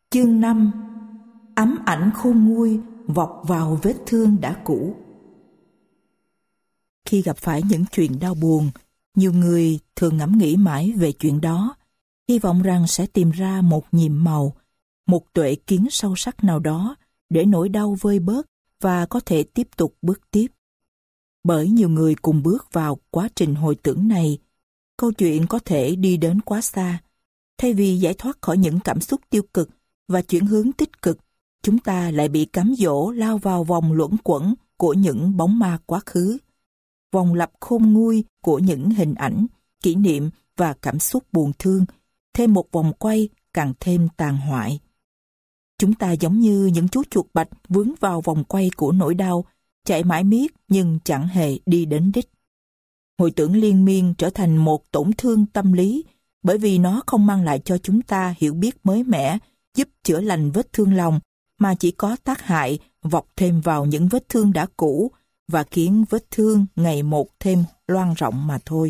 Chương 5. Ám ảnh khôn nguôi vọc vào vết thương đã cũ. Khi gặp phải những chuyện đau buồn, nhiều người thường ngẫm nghĩ mãi về chuyện đó, hy vọng rằng sẽ tìm ra một nhiệm màu, một tuệ kiến sâu sắc nào đó để nỗi đau vơi bớt và có thể tiếp tục bước tiếp. Bởi nhiều người cùng bước vào quá trình hồi tưởng này, câu chuyện có thể đi đến quá xa. Thay vì giải thoát khỏi những cảm xúc tiêu cực và chuyển hướng tích cực, chúng ta lại bị cám dỗ lao vào vòng luẩn quẩn của những bóng ma quá khứ, vòng lặp khôn nguôi của những hình ảnh, kỷ niệm và cảm xúc buồn thương, thêm một vòng quay càng thêm tàn hoại. Chúng ta giống như những chú chuột bạch vướng vào vòng quay của nỗi đau, chạy mãi miết nhưng chẳng hề đi đến đích. Hồi tưởng liên miên trở thành một tổn thương tâm lý, bởi vì nó không mang lại cho chúng ta hiểu biết mới mẻ, giúp chữa lành vết thương lòng, mà chỉ có tác hại vọc thêm vào những vết thương đã cũ và khiến vết thương ngày một thêm loang rộng mà thôi.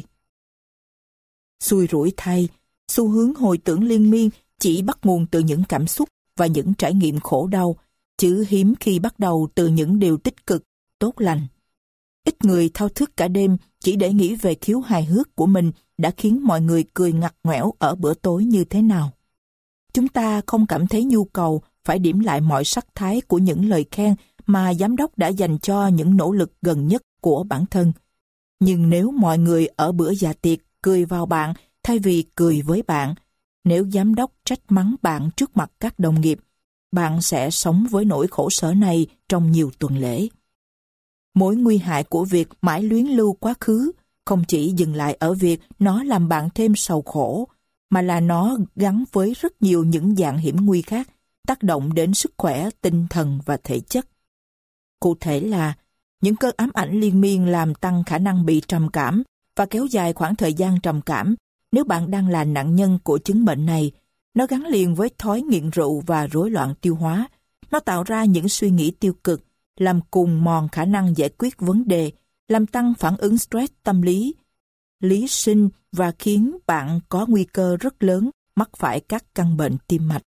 Xui rủi thay, xu hướng hồi tưởng liên miên chỉ bắt nguồn từ những cảm xúc và những trải nghiệm khổ đau, chứ hiếm khi bắt đầu từ những điều tích cực, tốt lành. Ít người thao thức cả đêm chỉ để nghĩ về khiếu hài hước của mình đã khiến mọi người cười ngặt nghẽo ở bữa tối như thế nào. Chúng ta không cảm thấy nhu cầu phải điểm lại mọi sắc thái của những lời khen mà giám đốc đã dành cho những nỗ lực gần nhất của bản thân. Nhưng nếu mọi người ở bữa dạ tiệc cười vào bạn thay vì cười với bạn, nếu giám đốc trách mắng bạn trước mặt các đồng nghiệp, bạn sẽ sống với nỗi khổ sở này trong nhiều tuần lễ. Mối nguy hại của việc mãi luyến lưu quá khứ không chỉ dừng lại ở việc nó làm bạn thêm sầu khổ, mà là nó gắn với rất nhiều những dạng hiểm nguy khác, tác động đến sức khỏe, tinh thần và thể chất. Cụ thể là, những cơn ám ảnh liên miên làm tăng khả năng bị trầm cảm và kéo dài khoảng thời gian trầm cảm. Nếu bạn đang là nạn nhân của chứng bệnh này, nó gắn liền với thói nghiện rượu và rối loạn tiêu hóa. Nó tạo ra những suy nghĩ tiêu cực, làm cùng mòn khả năng giải quyết vấn đề, làm tăng phản ứng stress tâm lý, lý sinh và khiến bạn có nguy cơ rất lớn mắc phải các căn bệnh tim mạch.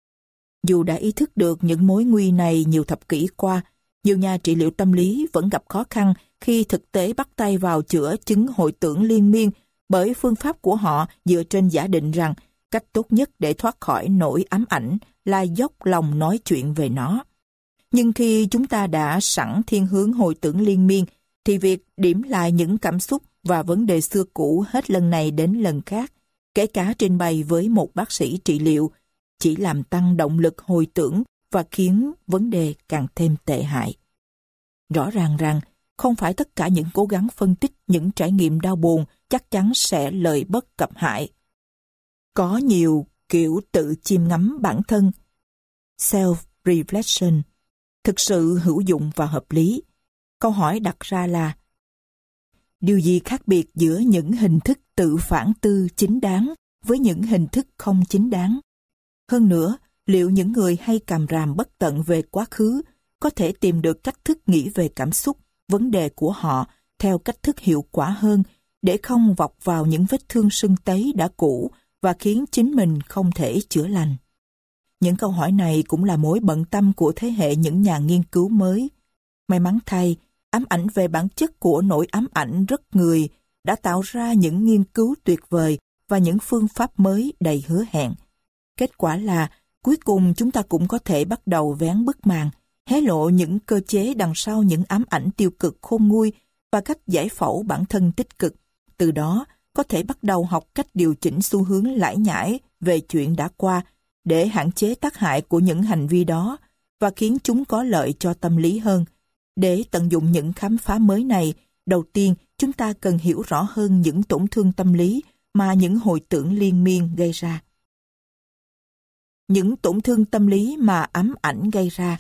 Dù đã ý thức được những mối nguy này nhiều thập kỷ qua, nhiều nhà trị liệu tâm lý vẫn gặp khó khăn khi thực tế bắt tay vào chữa chứng hồi tưởng liên miên, bởi phương pháp của họ dựa trên giả định rằng cách tốt nhất để thoát khỏi nỗi ám ảnh là dốc lòng nói chuyện về nó. Nhưng khi chúng ta đã sẵn thiên hướng hồi tưởng liên miên, thì việc điểm lại những cảm xúc và vấn đề xưa cũ hết lần này đến lần khác, kể cả trình bày với một bác sĩ trị liệu, chỉ làm tăng động lực hồi tưởng và khiến vấn đề càng thêm tệ hại. Rõ ràng rằng, không phải tất cả những cố gắng phân tích những trải nghiệm đau buồn chắc chắn sẽ lợi bất cập hại. Có nhiều kiểu tự chiêm ngắm bản thân, self-reflection, thực sự hữu dụng và hợp lý. Câu hỏi đặt ra là, điều gì khác biệt giữa những hình thức tự phản tư chính đáng với những hình thức không chính đáng? Hơn nữa, liệu những người hay càm ràm bất tận về quá khứ có thể tìm được cách thức nghĩ về cảm xúc, vấn đề của họ theo cách thức hiệu quả hơn để không vọc vào những vết thương sưng tấy đã cũ và khiến chính mình không thể chữa lành? Những câu hỏi này cũng là mối bận tâm của thế hệ những nhà nghiên cứu mới. May mắn thay, ám ảnh về bản chất của nỗi ám ảnh rất người đã tạo ra những nghiên cứu tuyệt vời và những phương pháp mới đầy hứa hẹn. Kết quả là, cuối cùng chúng ta cũng có thể bắt đầu vén bức màn, hé lộ những cơ chế đằng sau những ám ảnh tiêu cực khôn nguôi và cách giải phẫu bản thân tích cực. Từ đó, có thể bắt đầu học cách điều chỉnh xu hướng lải nhải về chuyện đã qua để hạn chế tác hại của những hành vi đó và khiến chúng có lợi cho tâm lý hơn. Để tận dụng những khám phá mới này, đầu tiên chúng ta cần hiểu rõ hơn những tổn thương tâm lý mà những hồi tưởng liên miên gây ra. Những tổn thương tâm lý mà ám ảnh gây ra.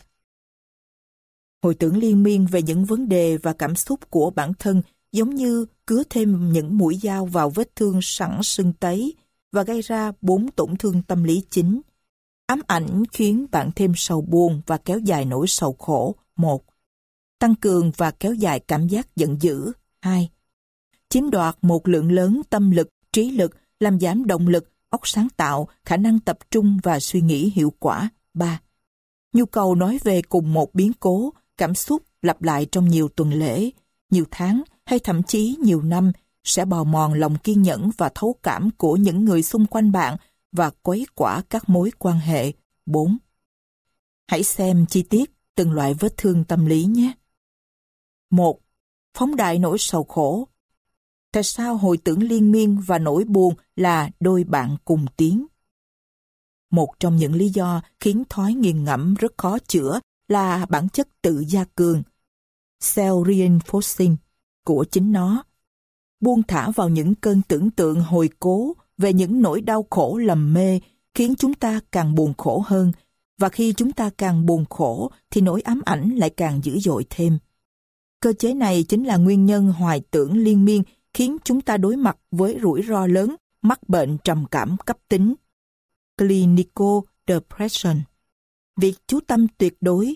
Hồi tưởng liên miên về những vấn đề và cảm xúc của bản thân giống như cứa thêm những mũi dao vào vết thương sẵn sưng tấy và gây ra 4 tổn thương tâm lý chính. Ám ảnh khiến bạn thêm sầu buồn và kéo dài nỗi sầu khổ. 1. Tăng cường và kéo dài cảm giác giận dữ. 2. Chiếm đoạt một lượng lớn tâm lực, trí lực, làm giảm động lực óc sáng tạo, khả năng tập trung và suy nghĩ hiệu quả. 3. Nhu cầu nói về cùng một biến cố, cảm xúc lặp lại trong nhiều tuần lễ, nhiều tháng hay thậm chí nhiều năm sẽ bào mòn lòng kiên nhẫn và thấu cảm của những người xung quanh bạn và quấy quả các mối quan hệ. 4. Hãy xem chi tiết từng loại vết thương tâm lý nhé. 1. Phóng đại nỗi sầu khổ. Tại sao hồi tưởng liên miên và nỗi buồn là đôi bạn cùng tiến? Một trong những lý do khiến thói nghiền ngẫm rất khó chữa là bản chất tự gia cường, self-reinforcing của chính nó. Buông thả vào những cơn tưởng tượng hồi cố về những nỗi đau khổ lầm mê khiến chúng ta càng buồn khổ hơn, và khi chúng ta càng buồn khổ thì nỗi ám ảnh lại càng dữ dội thêm. Cơ chế này chính là nguyên nhân hoài tưởng liên miên khiến chúng ta đối mặt với rủi ro lớn mắc bệnh trầm cảm cấp tính, clinical depression. Việc chú tâm tuyệt đối,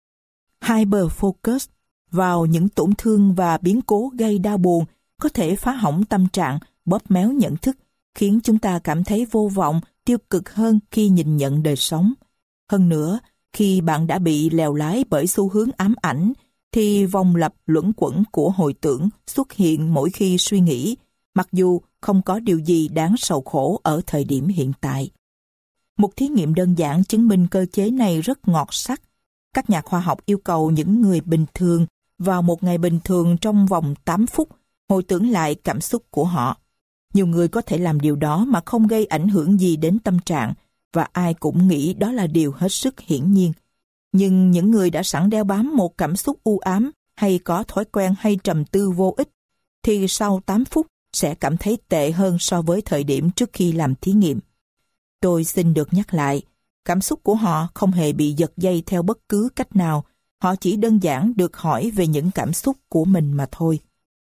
hyperfocus vào những tổn thương và biến cố gây đau buồn có thể phá hỏng tâm trạng, bóp méo nhận thức, khiến chúng ta cảm thấy vô vọng, tiêu cực hơn khi nhìn nhận đời sống. Hơn nữa, khi bạn đã bị lèo lái bởi xu hướng ám ảnh, thì vòng lặp luẩn quẩn của hồi tưởng xuất hiện mỗi khi suy nghĩ, mặc dù không có điều gì đáng sầu khổ ở thời điểm hiện tại. Một thí nghiệm đơn giản chứng minh cơ chế này rất ngọt sắc. Các nhà khoa học yêu cầu những người bình thường vào một ngày bình thường trong vòng 8 phút hồi tưởng lại cảm xúc của họ. Nhiều người có thể làm điều đó mà không gây ảnh hưởng gì đến tâm trạng, và ai cũng nghĩ đó là điều hết sức hiển nhiên. Nhưng những người đã sẵn đeo bám một cảm xúc u ám hay có thói quen hay trầm tư vô ích, thì sau 8 phút sẽ cảm thấy tệ hơn so với thời điểm trước khi làm thí nghiệm. Tôi xin được nhắc lại, cảm xúc của họ không hề bị giật dây theo bất cứ cách nào, họ chỉ đơn giản được hỏi về những cảm xúc của mình mà thôi.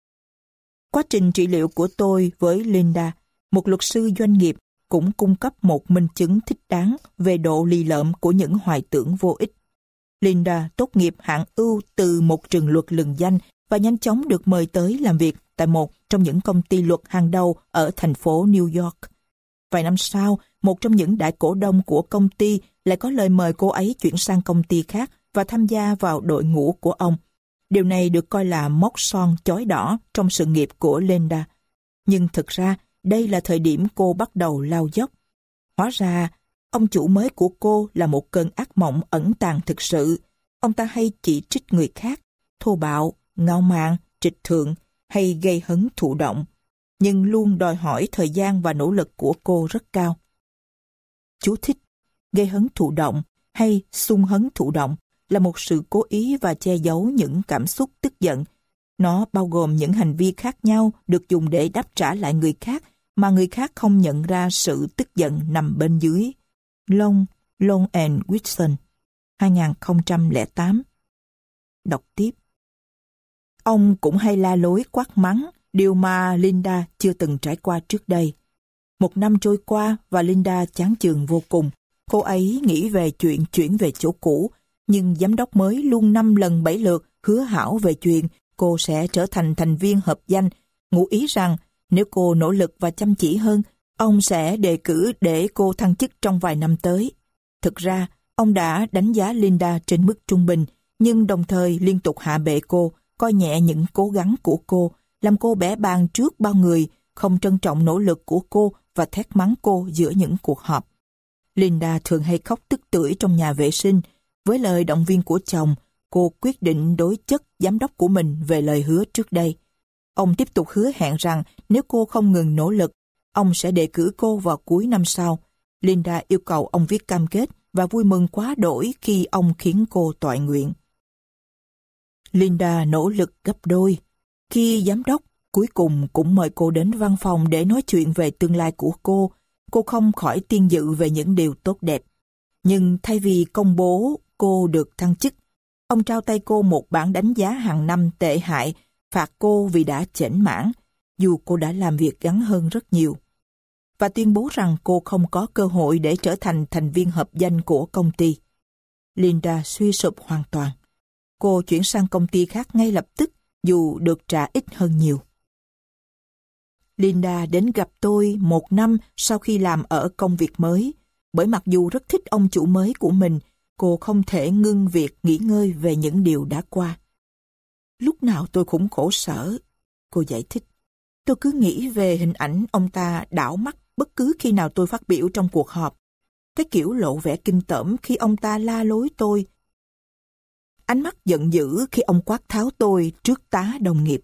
Quá trình trị liệu của tôi với Linda, một luật sư doanh nghiệp, cũng cung cấp một minh chứng thích đáng về độ lì lợm của những hoài tưởng vô ích. Linda tốt nghiệp hạng ưu từ một trường luật lừng danh và nhanh chóng được mời tới làm việc tại một trong những công ty luật hàng đầu ở thành phố New York. Vài năm sau, một trong những đại cổ đông của công ty lại có lời mời cô ấy chuyển sang công ty khác và tham gia vào đội ngũ của ông. Điều này được coi là mốc son chói đỏ trong sự nghiệp của Linda. Nhưng thực ra, đây là thời điểm cô bắt đầu lao dốc. Hóa ra, ông chủ mới của cô là một cơn ác mộng ẩn tàng thực sự. Ông ta hay chỉ trích người khác, thô bạo, ngạo mạn, trịch thượng hay gây hấn thụ động, nhưng luôn đòi hỏi thời gian và nỗ lực của cô rất cao. Chú thích: gây hấn thụ động hay xung hấn thụ động là một sự cố ý và che giấu những cảm xúc tức giận. Nó bao gồm những hành vi khác nhau được dùng để đáp trả lại người khác mà người khác không nhận ra sự tức giận nằm bên dưới. Long and Wilson, 2008. Đọc tiếp. Ông cũng hay la lối quát mắng, điều mà Linda chưa từng trải qua trước đây. Một năm trôi qua và Linda chán chường vô cùng. Cô ấy nghĩ về chuyện chuyển về chỗ cũ, nhưng giám đốc mới luôn 5 lần 7 lượt hứa hảo về chuyện cô sẽ trở thành thành viên hợp danh, ngụ ý rằng nếu cô nỗ lực và chăm chỉ hơn, ông sẽ đề cử để cô thăng chức trong vài năm tới. Thực ra, ông đã đánh giá Linda trên mức trung bình, nhưng đồng thời liên tục hạ bệ cô, coi nhẹ những cố gắng của cô, làm cô bẽ bàng trước bao người, không trân trọng nỗ lực của cô và thét mắng cô giữa những cuộc họp. Linda thường hay khóc tức tưởi trong nhà vệ sinh. Với lời động viên của chồng, cô quyết định đối chất giám đốc của mình về lời hứa trước đây. Ông tiếp tục hứa hẹn rằng nếu cô không ngừng nỗ lực, ông sẽ đề cử cô vào cuối năm sau. Linda yêu cầu ông viết cam kết và vui mừng quá đỗi khi ông khiến cô toại nguyện. Linda nỗ lực gấp đôi. Khi giám đốc cuối cùng cũng mời cô đến văn phòng để nói chuyện về tương lai của cô không khỏi tiên dự về những điều tốt đẹp. Nhưng thay vì công bố cô được thăng chức, ông trao tay cô một bản đánh giá hàng năm tệ hại, phạt cô vì đã chểnh mãn, dù cô đã làm việc gắn hơn rất nhiều, và tuyên bố rằng cô không có cơ hội để trở thành thành viên hợp danh của công ty. Linda suy sụp hoàn toàn. Cô chuyển sang công ty khác ngay lập tức, dù được trả ít hơn nhiều. Linda đến gặp tôi 1 năm sau khi làm ở công việc mới, bởi mặc dù rất thích ông chủ mới của mình, cô không thể ngưng việc nghỉ ngơi về những điều đã qua. Lúc nào tôi cũng khổ sở, cô giải thích. Tôi cứ nghĩ về hình ảnh ông ta đảo mắt bất cứ khi nào tôi phát biểu trong cuộc họp. Cái kiểu lộ vẻ kinh tởm khi ông ta la lối tôi. Ánh mắt giận dữ khi ông quát tháo tôi trước tá đồng nghiệp.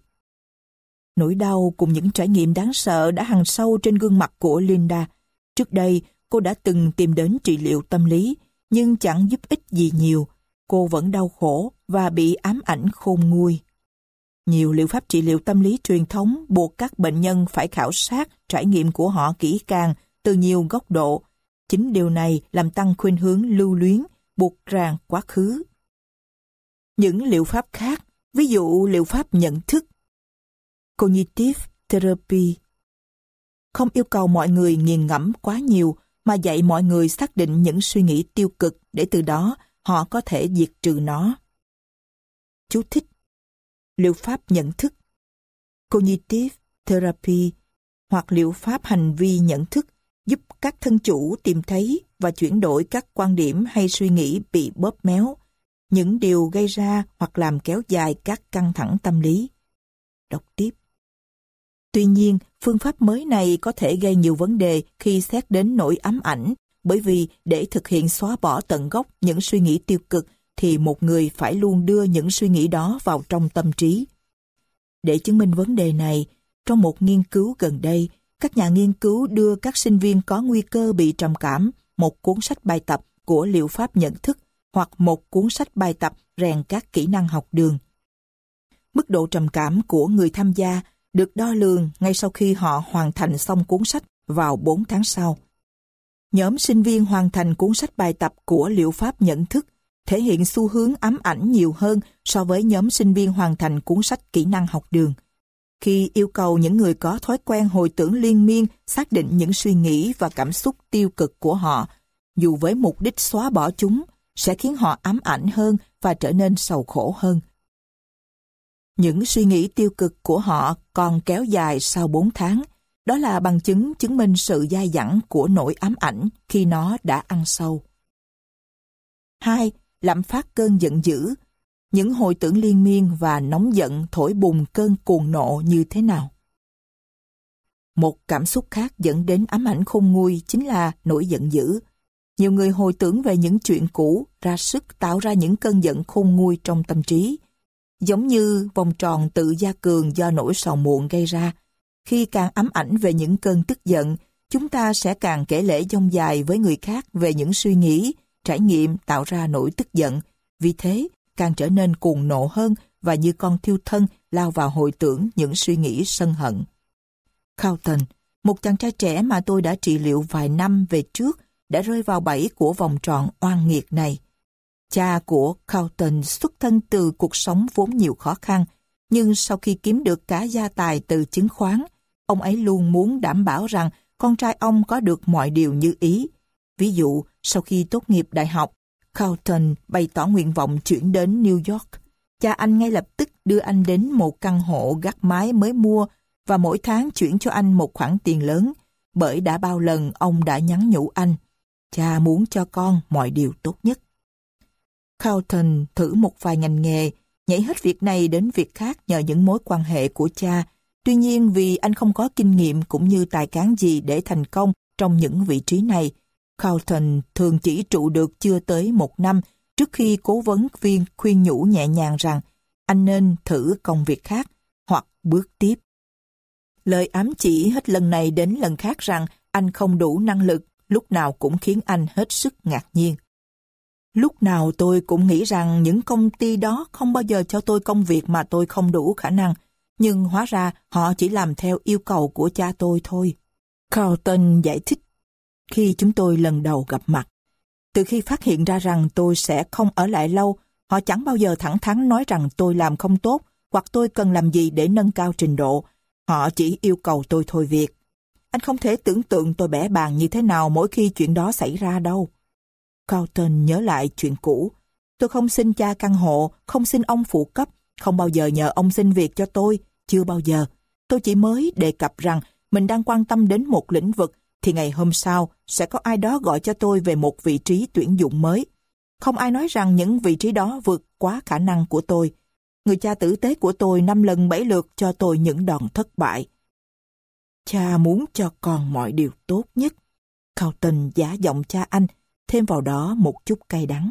Nỗi đau cùng những trải nghiệm đáng sợ đã hằn sâu trên gương mặt của Linda. Trước đây, cô đã từng tìm đến trị liệu tâm lý, nhưng chẳng giúp ích gì nhiều. Cô vẫn đau khổ và bị ám ảnh khôn nguôi. Nhiều liệu pháp trị liệu tâm lý truyền thống buộc các bệnh nhân phải khảo sát trải nghiệm của họ kỹ càng từ nhiều góc độ. Chính điều này làm tăng khuynh hướng lưu luyến, buộc ràng quá khứ. Những liệu pháp khác, ví dụ liệu pháp nhận thức, Cognitive Therapy, không yêu cầu mọi người nghiền ngẫm quá nhiều mà dạy mọi người xác định những suy nghĩ tiêu cực để từ đó họ có thể diệt trừ nó. Chú thích: liệu pháp nhận thức, Cognitive Therapy, hoặc liệu pháp hành vi nhận thức giúp các thân chủ tìm thấy và chuyển đổi các quan điểm hay suy nghĩ bị bóp méo, những điều gây ra hoặc làm kéo dài các căng thẳng tâm lý. Đọc tiếp. Tuy nhiên, phương pháp mới này có thể gây nhiều vấn đề khi xét đến nỗi ám ảnh, bởi vì để thực hiện xóa bỏ tận gốc những suy nghĩ tiêu cực thì một người phải luôn đưa những suy nghĩ đó vào trong tâm trí. Để chứng minh vấn đề này, trong một nghiên cứu gần đây, các nhà nghiên cứu đưa các sinh viên có nguy cơ bị trầm cảm một cuốn sách bài tập của liệu pháp nhận thức hoặc một cuốn sách bài tập rèn các kỹ năng học đường. Mức độ trầm cảm của người tham gia được đo lường ngay sau khi họ hoàn thành xong cuốn sách vào 4 tháng sau. Nhóm sinh viên hoàn thành cuốn sách bài tập của liệu pháp nhận thức thể hiện xu hướng ám ảnh nhiều hơn so với nhóm sinh viên hoàn thành cuốn sách kỹ năng học đường. Khi yêu cầu những người có thói quen hồi tưởng liên miên xác định những suy nghĩ và cảm xúc tiêu cực của họ, dù với mục đích xóa bỏ chúng, sẽ khiến họ ám ảnh hơn và trở nên sầu khổ hơn. Những suy nghĩ tiêu cực của họ còn kéo dài sau 4 tháng. Đó là bằng chứng chứng minh sự dai dẳng của nỗi ám ảnh khi nó đã ăn sâu. 2. Lạm phát cơn giận dữ. Những hồi tưởng liên miên và nóng giận thổi bùng cơn cuồng nộ như thế nào? Một cảm xúc khác dẫn đến ám ảnh khôn nguôi chính là nỗi giận dữ. Nhiều người hồi tưởng về những chuyện cũ, ra sức tạo ra những cơn giận khôn nguôi trong tâm trí. Giống như vòng tròn tự gia cường do nỗi sầu muộn gây ra. Khi càng ám ảnh về những cơn tức giận, chúng ta sẽ càng kể lể dông dài với người khác về những suy nghĩ, trải nghiệm tạo ra nỗi tức giận. Vì thế, càng trở nên cuồng nộ hơn và như con thiêu thân lao vào hồi tưởng những suy nghĩ sân hận. Carlton, một chàng trai trẻ mà tôi đã trị liệu vài năm về trước, đã rơi vào bẫy của vòng tròn oan nghiệt này. Cha của Carlton xuất thân từ cuộc sống vốn nhiều khó khăn, nhưng sau khi kiếm được cả gia tài từ chứng khoán, ông ấy luôn muốn đảm bảo rằng con trai ông có được mọi điều như ý. Ví dụ, sau khi tốt nghiệp đại học, Carlton bày tỏ nguyện vọng chuyển đến New York. Cha anh ngay lập tức đưa anh đến một căn hộ gác mái mới mua và mỗi tháng chuyển cho anh một khoản tiền lớn, bởi đã bao lần ông đã nhắn nhủ anh, cha muốn cho con mọi điều tốt nhất. Carlton thử một vài ngành nghề, nhảy hết việc này đến việc khác nhờ những mối quan hệ của cha. Tuy nhiên vì anh không có kinh nghiệm cũng như tài cán gì để thành công trong những vị trí này, Carlton thường chỉ trụ được chưa tới 1 năm trước khi cố vấn viên khuyên nhủ nhẹ nhàng rằng anh nên thử công việc khác hoặc bước tiếp. Lời ám chỉ hết lần này đến lần khác rằng anh không đủ năng lực lúc nào cũng khiến anh hết sức ngạc nhiên. Lúc nào tôi cũng nghĩ rằng những công ty đó không bao giờ cho tôi công việc mà tôi không đủ khả năng, nhưng hóa ra họ chỉ làm theo yêu cầu của cha tôi thôi. Carlton giải thích khi chúng tôi lần đầu gặp mặt. Từ khi phát hiện ra rằng tôi sẽ không ở lại lâu, họ chẳng bao giờ thẳng thắn nói rằng tôi làm không tốt hoặc tôi cần làm gì để nâng cao trình độ. Họ chỉ yêu cầu tôi thôi việc. Anh không thể tưởng tượng tôi bẽ bàng như thế nào mỗi khi chuyện đó xảy ra đâu. Carlton nhớ lại chuyện cũ. Tôi không xin cha căn hộ, không xin ông phụ cấp, không bao giờ nhờ ông xin việc cho tôi, chưa bao giờ. Tôi chỉ mới đề cập rằng mình đang quan tâm đến một lĩnh vực, thì ngày hôm sau sẽ có ai đó gọi cho tôi về một vị trí tuyển dụng mới. Không ai nói rằng những vị trí đó vượt quá khả năng của tôi. Người cha tử tế của tôi 5 lần 7 lượt cho tôi những đòn thất bại. Cha muốn cho con mọi điều tốt nhất. Carlton giả giọng cha anh, thêm vào đó một chút cay đắng.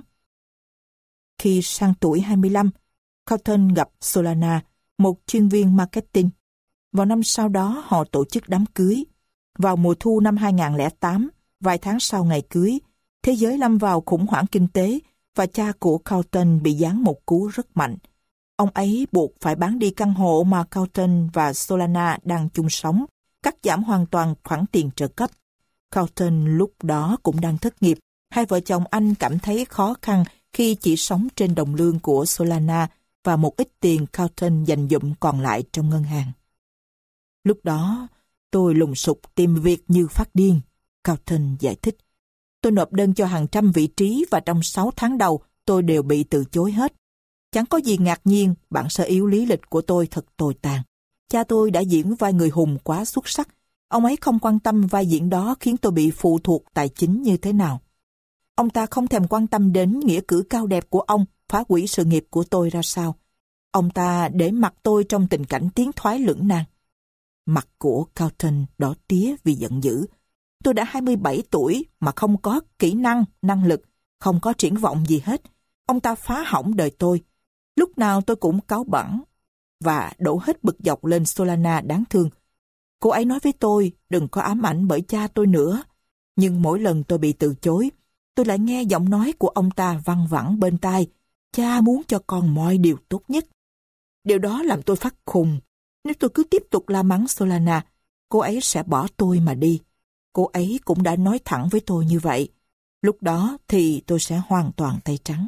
Khi sang tuổi 25, Carlton gặp Solana, một chuyên viên marketing. Vào năm sau đó họ tổ chức đám cưới. Vào mùa thu năm 2008, vài tháng sau ngày cưới, thế giới lâm vào khủng hoảng kinh tế và cha của Carlton bị giáng một cú rất mạnh. Ông ấy buộc phải bán đi căn hộ mà Carlton và Solana đang chung sống, cắt giảm hoàn toàn khoản tiền trợ cấp. Carlton lúc đó cũng đang thất nghiệp. Hai vợ chồng anh cảm thấy khó khăn khi chỉ sống trên đồng lương của Solana và một ít tiền Carlton dành dụm còn lại trong ngân hàng. Lúc đó, tôi lùng sục tìm việc như phát điên, Carlton giải thích. Tôi nộp đơn cho hàng trăm vị trí và trong 6 tháng đầu tôi đều bị từ chối hết. Chẳng có gì ngạc nhiên, bản sơ yếu lý lịch của tôi thật tồi tàn. Cha tôi đã diễn vai người hùng quá xuất sắc. Ông ấy không quan tâm vai diễn đó khiến tôi bị phụ thuộc tài chính như thế nào. Ông ta không thèm quan tâm đến nghĩa cử cao đẹp của ông phá hủy sự nghiệp của tôi ra sao. Ông ta để mặc tôi trong tình cảnh tiến thoái lưỡng nan. Mặt của Carlton đỏ tía vì giận dữ. Tôi đã 27 tuổi mà không có kỹ năng, năng lực, không có triển vọng gì hết. Ông ta phá hỏng đời tôi. Lúc nào tôi cũng cáu bẳn và đổ hết bực dọc lên Solana đáng thương. Cô ấy nói với tôi đừng có ám ảnh bởi cha tôi nữa. Nhưng mỗi lần tôi bị từ chối, tôi lại nghe giọng nói của ông ta văng vẳng bên tai. Cha muốn cho con mọi điều tốt nhất. Điều đó làm tôi phát khùng. Nếu tôi cứ tiếp tục la mắng Solana, cô ấy sẽ bỏ tôi mà đi. Cô ấy cũng đã nói thẳng với tôi như vậy. Lúc đó thì tôi sẽ hoàn toàn tay trắng.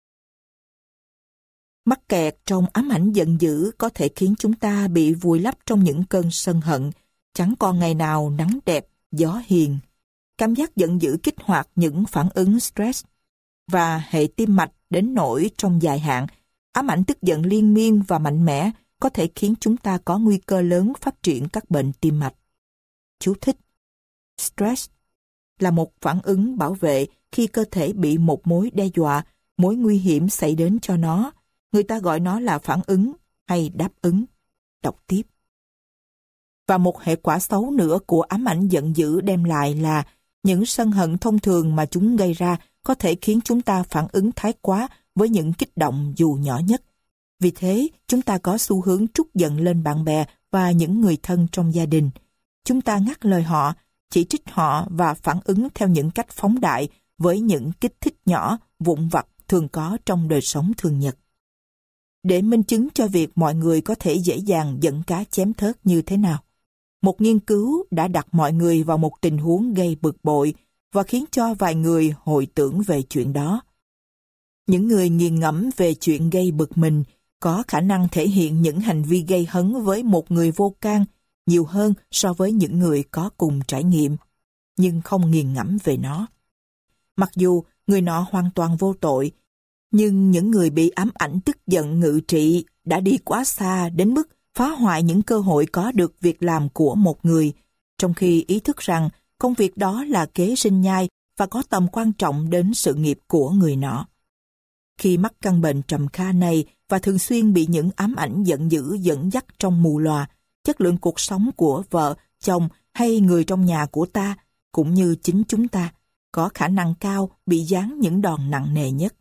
Mắc kẹt trong ám ảnh giận dữ có thể khiến chúng ta bị vùi lấp trong những cơn sân hận. Chẳng còn ngày nào nắng đẹp, gió hiền. Cảm giác giận dữ kích hoạt những phản ứng stress và hệ tim mạch đến nỗi trong dài hạn. Ám ảnh tức giận liên miên và mạnh mẽ có thể khiến chúng ta có nguy cơ lớn phát triển các bệnh tim mạch. Chú thích: Stress là một phản ứng bảo vệ khi cơ thể bị một mối đe dọa, mối nguy hiểm xảy đến cho nó. Người ta gọi nó là phản ứng hay đáp ứng. Đọc tiếp. Và một hệ quả xấu nữa của ám ảnh giận dữ đem lại là những sân hận thông thường mà chúng gây ra có thể khiến chúng ta phản ứng thái quá với những kích động dù nhỏ nhất. Vì thế, chúng ta có xu hướng trút giận lên bạn bè và những người thân trong gia đình. Chúng ta ngắt lời họ, chỉ trích họ và phản ứng theo những cách phóng đại với những kích thích nhỏ, vụn vặt thường có trong đời sống thường nhật. Để minh chứng cho việc mọi người có thể dễ dàng giận cá chém thớt như thế nào, một nghiên cứu đã đặt mọi người vào một tình huống gây bực bội và khiến cho vài người hồi tưởng về chuyện đó. Những người nghiền ngẫm về chuyện gây bực mình có khả năng thể hiện những hành vi gây hấn với một người vô can nhiều hơn so với những người có cùng trải nghiệm, nhưng không nghiền ngẫm về nó. Mặc dù người nọ hoàn toàn vô tội, nhưng những người bị ám ảnh tức giận ngự trị đã đi quá xa đến mức phá hoại những cơ hội có được việc làm của một người, trong khi ý thức rằng công việc đó là kế sinh nhai và có tầm quan trọng đến sự nghiệp của người nọ. Khi mắc căn bệnh trầm kha này và thường xuyên bị những ám ảnh giận dữ dẫn dắt trong mù lòa, chất lượng cuộc sống của vợ, chồng hay người trong nhà của ta, cũng như chính chúng ta, có khả năng cao bị giáng những đòn nặng nề nhất.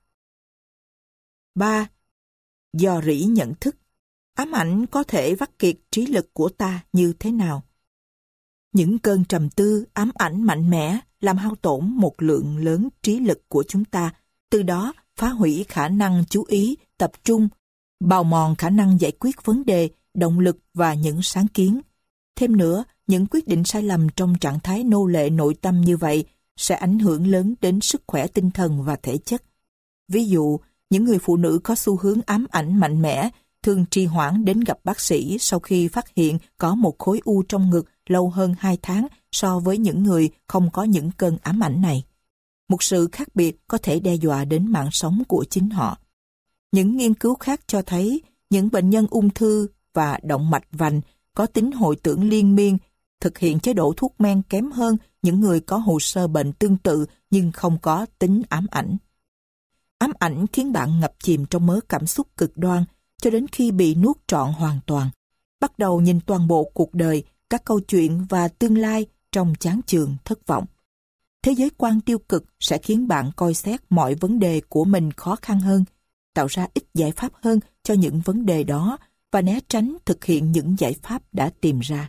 3. Dò rỉ nhận thức. Ám ảnh có thể vắt kiệt trí lực của ta như thế nào? Những cơn trầm tư, ám ảnh mạnh mẽ làm hao tổn một lượng lớn trí lực của chúng ta, từ đó phá hủy khả năng chú ý, tập trung, bào mòn khả năng giải quyết vấn đề, động lực và những sáng kiến. Thêm nữa, những quyết định sai lầm trong trạng thái nô lệ nội tâm như vậy sẽ ảnh hưởng lớn đến sức khỏe tinh thần và thể chất. Ví dụ, những người phụ nữ có xu hướng ám ảnh mạnh mẽ thường trì hoãn đến gặp bác sĩ sau khi phát hiện có một khối u trong ngực lâu hơn 2 tháng so với những người không có những cơn ám ảnh này. Một sự khác biệt có thể đe dọa đến mạng sống của chính họ. Những nghiên cứu khác cho thấy những bệnh nhân ung thư và động mạch vành có tính hồi tưởng liên miên thực hiện chế độ thuốc men kém hơn những người có hồ sơ bệnh tương tự nhưng không có tính ám ảnh. Ám ảnh khiến bạn ngập chìm trong mớ cảm xúc cực đoan cho đến khi bị nuốt trọn hoàn toàn. Bắt đầu nhìn toàn bộ cuộc đời, các câu chuyện và tương lai trong chán chường thất vọng. Thế giới quan tiêu cực sẽ khiến bạn coi xét mọi vấn đề của mình khó khăn hơn, tạo ra ít giải pháp hơn cho những vấn đề đó và né tránh thực hiện những giải pháp đã tìm ra.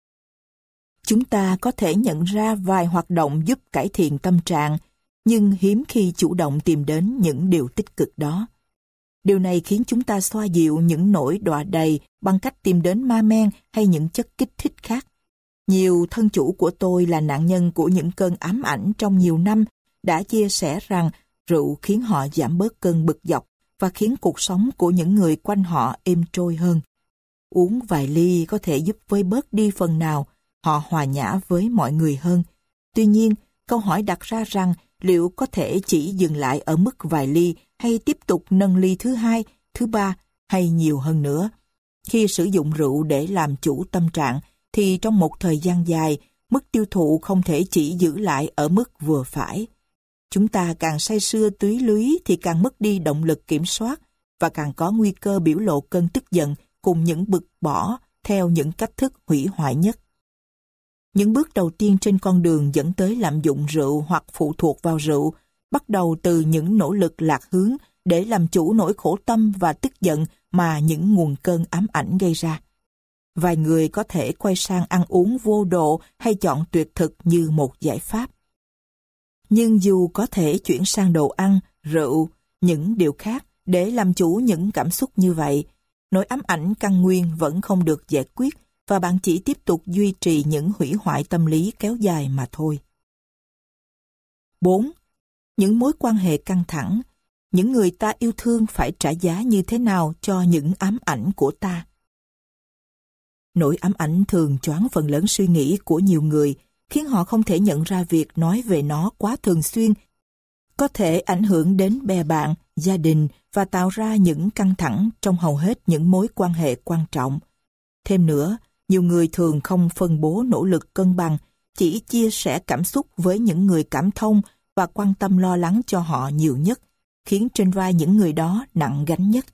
Chúng ta có thể nhận ra vài hoạt động giúp cải thiện tâm trạng, nhưng hiếm khi chủ động tìm đến những điều tích cực đó. Điều này khiến chúng ta xoa dịu những nỗi đọa đầy bằng cách tìm đến ma men hay những chất kích thích khác. Nhiều thân chủ của tôi là nạn nhân của những cơn ám ảnh trong nhiều năm đã chia sẻ rằng rượu khiến họ giảm bớt cơn bực dọc và khiến cuộc sống của những người quanh họ êm trôi hơn. Uống vài ly có thể giúp vơi bớt đi phần nào, họ hòa nhã với mọi người hơn. Tuy nhiên, câu hỏi đặt ra rằng liệu có thể chỉ dừng lại ở mức vài ly hay tiếp tục nâng ly thứ hai, thứ ba hay nhiều hơn nữa. Khi sử dụng rượu để làm chủ tâm trạng, thì trong một thời gian dài, mức tiêu thụ không thể chỉ giữ lại ở mức vừa phải. Chúng ta càng say sưa túy lúy thì càng mất đi động lực kiểm soát và càng có nguy cơ biểu lộ cơn tức giận cùng những bực bỏ theo những cách thức hủy hoại nhất. Những bước đầu tiên trên con đường dẫn tới lạm dụng rượu hoặc phụ thuộc vào rượu bắt đầu từ những nỗ lực lạc hướng để làm chủ nỗi khổ tâm và tức giận mà những nguồn cơn ám ảnh gây ra. Vài người có thể quay sang ăn uống vô độ hay chọn tuyệt thực như một giải pháp. Nhưng dù có thể chuyển sang đồ ăn, rượu, những điều khác để làm chủ những cảm xúc như vậy, nỗi ám ảnh căn nguyên vẫn không được giải quyết và bạn chỉ tiếp tục duy trì những hủy hoại tâm lý kéo dài mà thôi. 4. Những mối quan hệ căng thẳng. Những người ta yêu thương phải trả giá như thế nào cho những ám ảnh của ta? Nỗi ám ảnh thường choáng phần lớn suy nghĩ của nhiều người, khiến họ không thể nhận ra việc nói về nó quá thường xuyên có thể ảnh hưởng đến bè bạn, gia đình và tạo ra những căng thẳng trong hầu hết những mối quan hệ quan trọng. Thêm nữa, nhiều người thường không phân bố nỗ lực cân bằng, chỉ chia sẻ cảm xúc với những người cảm thông và quan tâm lo lắng cho họ nhiều nhất, khiến trên vai những người đó nặng gánh nhất.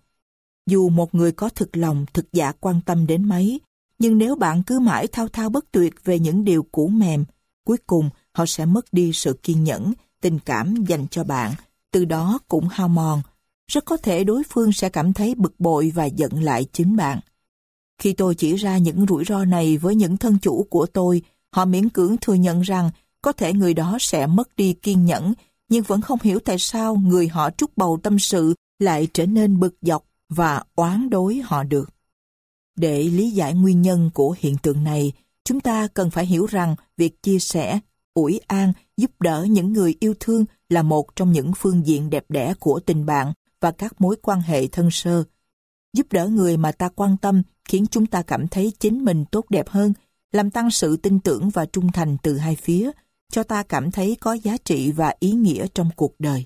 Dù một người có thực lòng, thực dạ quan tâm đến mấy, nhưng nếu bạn cứ mãi thao thao bất tuyệt về những điều cũ mềm, cuối cùng họ sẽ mất đi sự kiên nhẫn, tình cảm dành cho bạn, từ đó cũng hao mòn. Rất có thể đối phương sẽ cảm thấy bực bội và giận lại chính bạn. Khi tôi chỉ ra những rủi ro này với những thân chủ của tôi, họ miễn cưỡng thừa nhận rằng có thể người đó sẽ mất đi kiên nhẫn, nhưng vẫn không hiểu tại sao người họ trút bầu tâm sự lại trở nên bực dọc và oán đối họ được. Để lý giải nguyên nhân của hiện tượng này, chúng ta cần phải hiểu rằng việc chia sẻ, ủi an, giúp đỡ những người yêu thương là một trong những phương diện đẹp đẽ của tình bạn và các mối quan hệ thân sơ. Giúp đỡ người mà ta quan tâm khiến chúng ta cảm thấy chính mình tốt đẹp hơn, làm tăng sự tin tưởng và trung thành từ hai phía, cho ta cảm thấy có giá trị và ý nghĩa trong cuộc đời.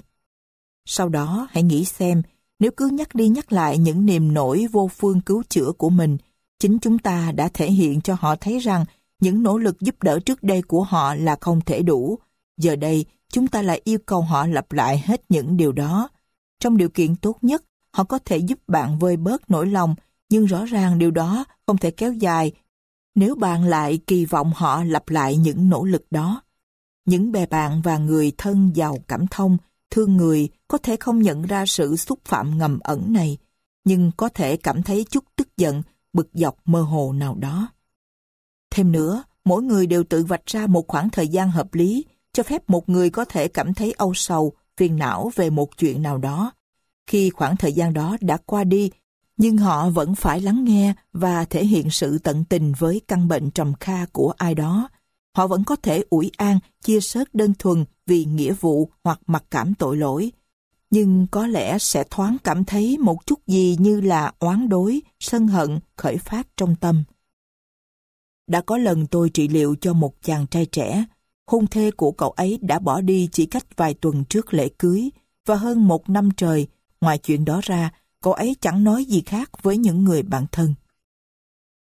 Sau đó hãy nghĩ xem, nếu cứ nhắc đi nhắc lại những niềm nổi vô phương cứu chữa của mình, chính chúng ta đã thể hiện cho họ thấy rằng những nỗ lực giúp đỡ trước đây của họ là không thể đủ. Giờ đây, chúng ta lại yêu cầu họ lặp lại hết những điều đó. Trong điều kiện tốt nhất, họ có thể giúp bạn vơi bớt nỗi lòng, nhưng rõ ràng điều đó không thể kéo dài nếu bạn lại kỳ vọng họ lặp lại những nỗ lực đó. Những bè bạn và người thân giàu cảm thông, thương người có thể không nhận ra sự xúc phạm ngầm ẩn này, nhưng có thể cảm thấy chút tức giận, bực dọc mơ hồ nào đó. Thêm nữa, mỗi người đều tự vạch ra một khoảng thời gian hợp lý, cho phép một người có thể cảm thấy âu sầu, phiền não về một chuyện nào đó. Khi khoảng thời gian đó đã qua đi, nhưng họ vẫn phải lắng nghe và thể hiện sự tận tình với căn bệnh trầm kha của ai đó. Họ vẫn có thể ủi an, chia sớt đơn thuần vì nghĩa vụ hoặc mặc cảm tội lỗi. Nhưng có lẽ sẽ thoáng cảm thấy một chút gì như là oán đối, sân hận khởi phát trong tâm. Đã có lần tôi trị liệu cho một chàng trai trẻ. Hôn thê của cậu ấy đã bỏ đi chỉ cách vài tuần trước lễ cưới, và hơn 1 năm trời, ngoài chuyện đó ra, cậu ấy chẳng nói gì khác với những người bạn thân.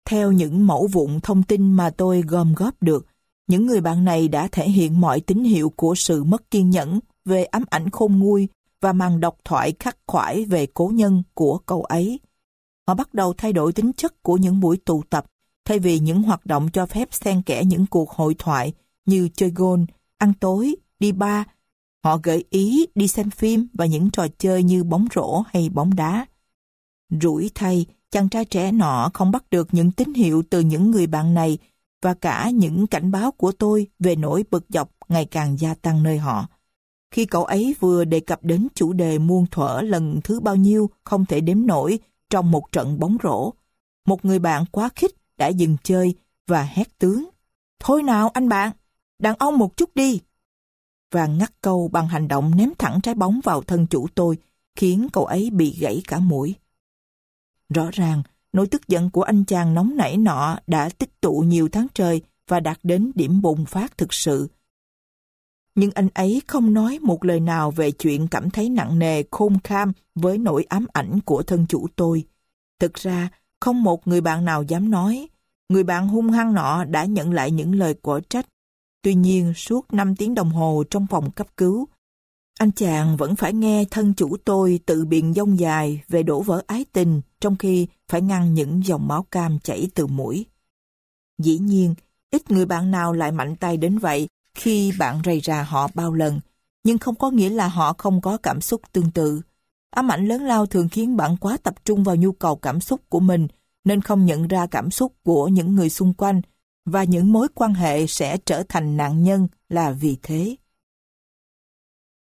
Theo những mẫu vụn thông tin mà tôi gom góp được, những người bạn này đã thể hiện mọi tín hiệu của sự mất kiên nhẫn về ám ảnh khôn nguôi và màn độc thoại khắc khoải về cố nhân của cậu ấy. Họ bắt đầu thay đổi tính chất của những buổi tụ tập, thay vì những hoạt động cho phép xen kẽ những cuộc hội thoại như chơi golf, ăn tối, đi bar. Họ gợi ý đi xem phim và những trò chơi như bóng rổ hay bóng đá. Rủi thay, chàng trai trẻ nọ không bắt được những tín hiệu từ những người bạn này và cả những cảnh báo của tôi về nỗi bực dọc ngày càng gia tăng nơi họ. Khi cậu ấy vừa đề cập đến chủ đề muôn thuở lần thứ bao nhiêu không thể đếm nổi trong một trận bóng rổ, một người bạn quá khích đã dừng chơi và hét tướng: "Thôi nào anh bạn, đàn ông một chút đi!" Và ngắt câu bằng hành động ném thẳng trái bóng vào thân chủ tôi, khiến cậu ấy bị gãy cả mũi. Rõ ràng, nỗi tức giận của anh chàng nóng nảy nọ đã tích tụ nhiều tháng trời và đạt đến điểm bùng phát thực sự. Nhưng anh ấy không nói một lời nào về chuyện cảm thấy nặng nề khôn khan với nỗi ám ảnh của thân chủ tôi. Thực ra, không một người bạn nào dám nói. Người bạn hung hăng nọ đã nhận lại những lời quở trách. Tuy nhiên, suốt 5 tiếng đồng hồ trong phòng cấp cứu, anh chàng vẫn phải nghe thân chủ tôi tự biện dông dài về đổ vỡ ái tình, trong khi phải ngăn những dòng máu cam chảy từ mũi. Dĩ nhiên, ít người bạn nào lại mạnh tay đến vậy khi bạn rầy rà họ bao lần, nhưng không có nghĩa là họ không có cảm xúc tương tự. Ám ảnh lớn lao thường khiến bạn quá tập trung vào nhu cầu cảm xúc của mình, nên không nhận ra cảm xúc của những người xung quanh, và những mối quan hệ sẽ trở thành nạn nhân là vì thế.